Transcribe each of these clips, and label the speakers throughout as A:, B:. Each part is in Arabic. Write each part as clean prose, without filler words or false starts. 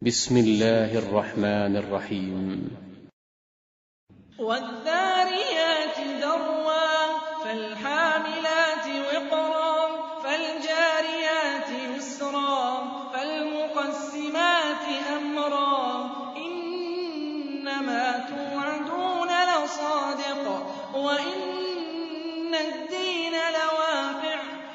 A: بسم الله الرحمن الرحيم.
B: والذاريات ذروا فالحاملات وقرا فالجاريات يسرا فالمقسمات أمرا إنما توعدون لصادق وإن الدين لواقع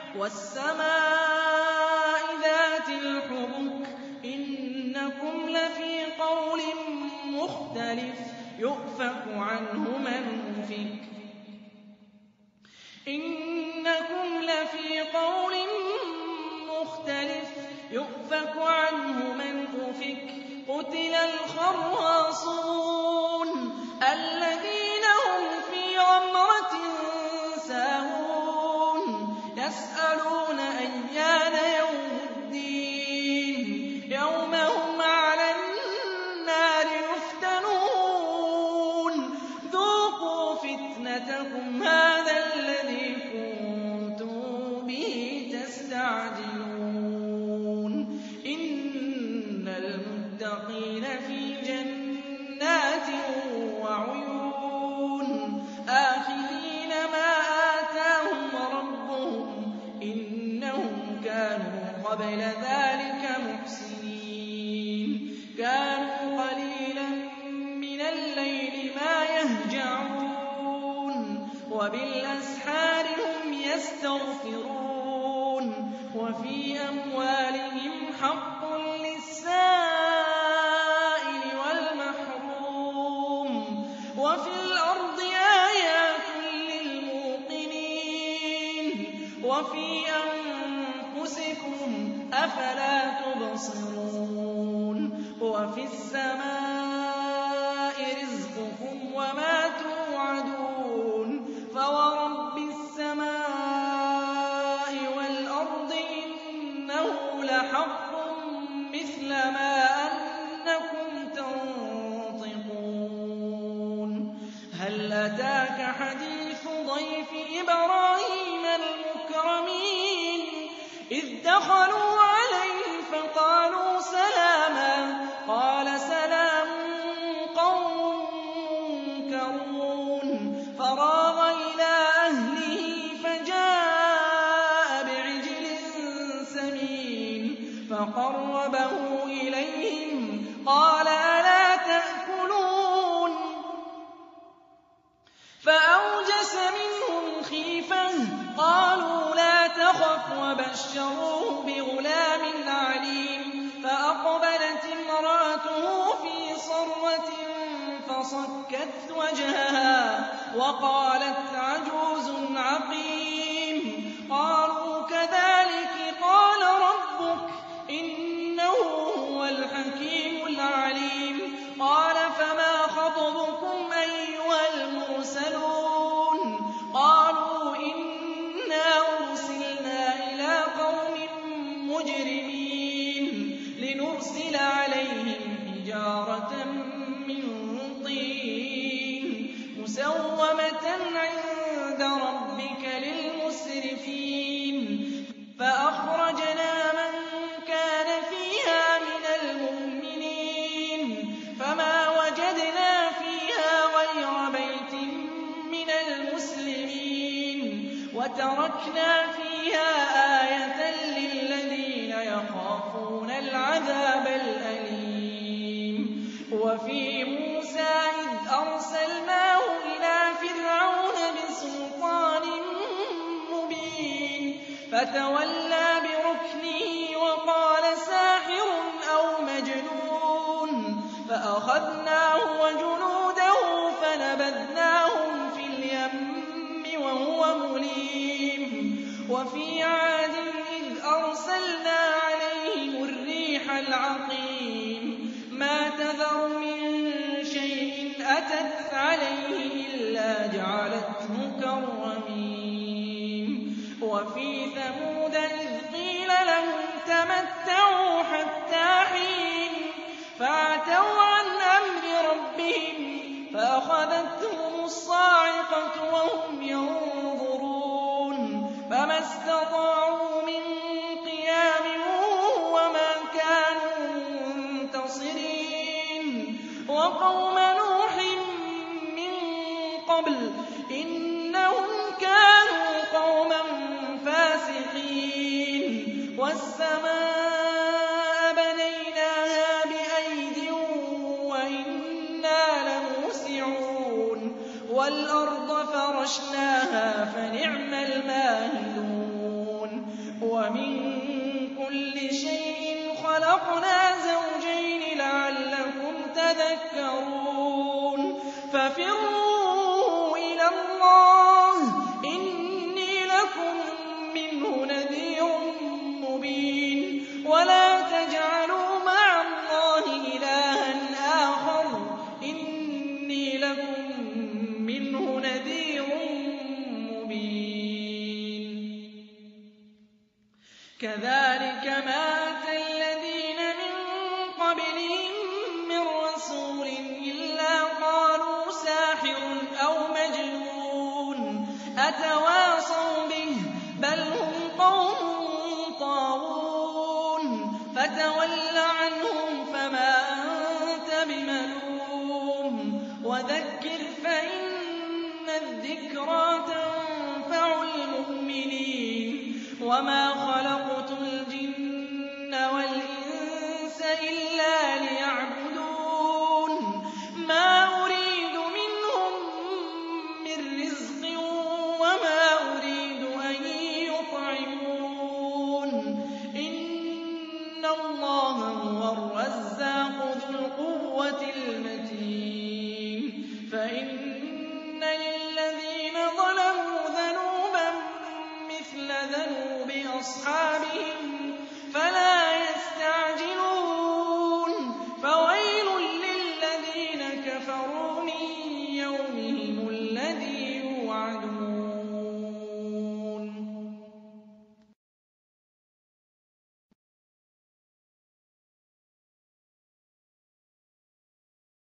B: والسماء ذات الحبك إنكم لفي قول مختلف يؤفك عنه من أفك إنكم لفي قول مختلف يؤفك عنه من أفك قتل الخراصون الذين هم في غمرة ساهون يسألون أيان يوم الدين يوم هم على النار يفتنون ذوقوا فتنتكم هذا الذي كنتم به تستعجلون إن المتقين في جنات وعيون آخذين ما آتاهم ربهم إنهم كانوا قبل ذلك محسنين كانوا قليلا من الليل ما يهجعون وبالأسحار هم يستغفرون وفي أموالهم حق للسائل والمحروم وفي الأرض آيات للموقنين وفي أنفسكم أفلا تبصرون وفي السماء رزقكم وما توعدون فورب السماء والأرض إنه لحق مثل ما أنكم تنطقون هل أتاك حديث ضيف إبراهيم المكرمين إذ دخلوا عليه فقالوا سلاما قال سلام قوم منكرون فراغ إلى أهله فجاء بعجل سمين فقربه إليهم قال ألا تأكلون فأوجس منهم خيفة قالوا لا تخف وبشروه بغلام عليم فأقبلت امرأته في صرة فصكت وجهها وقالت عجوز عقيم قالوا كذلك قال ربك إنه هو الحكيم العليم قال فما خطبكم أيها المرسلون قالوا إنا أرسلنا إلى قوم مجرمين لنرسل عليهم حجارة من طين مسومة عند ربك للمسرفين فأخرجنا من كان فيها من المؤمنين فما وجدنا فيها غير بيت من المسلمين وتركنا فيها آية للذين يخافون العذاب الأليم وفي موسى إذ أرسلناه إلى فرعون بسلطان مبين فتولى بركنه وقال ساحر أو مجنون فأخذناه وجنوده فنبذناهم في اليم وهو مليم وفي عاد إذ أرسلنا عليهم الريح العقيم ما تذر من شيء أتت عليه إلا جعلته كالرميم وفي ثمود إذ قيل لهم تمتعوا حتى حين فعتوا عن أمر ربهم فأخذتهم الصاعقة وهم ينظرون فما استطاعوا من قيام وما كانوا وقوم نوح من قبل إنهم كانوا قوما فاسقين والسماء بنيناها بأيد وإنا لموسعون والأرض فرشناها فنعم الماهدون ومن كل شيء خلقنا زوجين لعلكم تذكرون ففروا إلى الله إني لكم منه نذير مبين ولا تجعلوا مع الله إلها آخر إني لكم منه نذير مبين كذلك ما أتى الذين من قبلهم من رسول إلا قالوا ساحر أو مجنون أتواصوا به بل هم قوم طاغون فتول عنهم فما أنت بملوم وذكر فإن الذكرى تنفع المؤمنين وما خلقت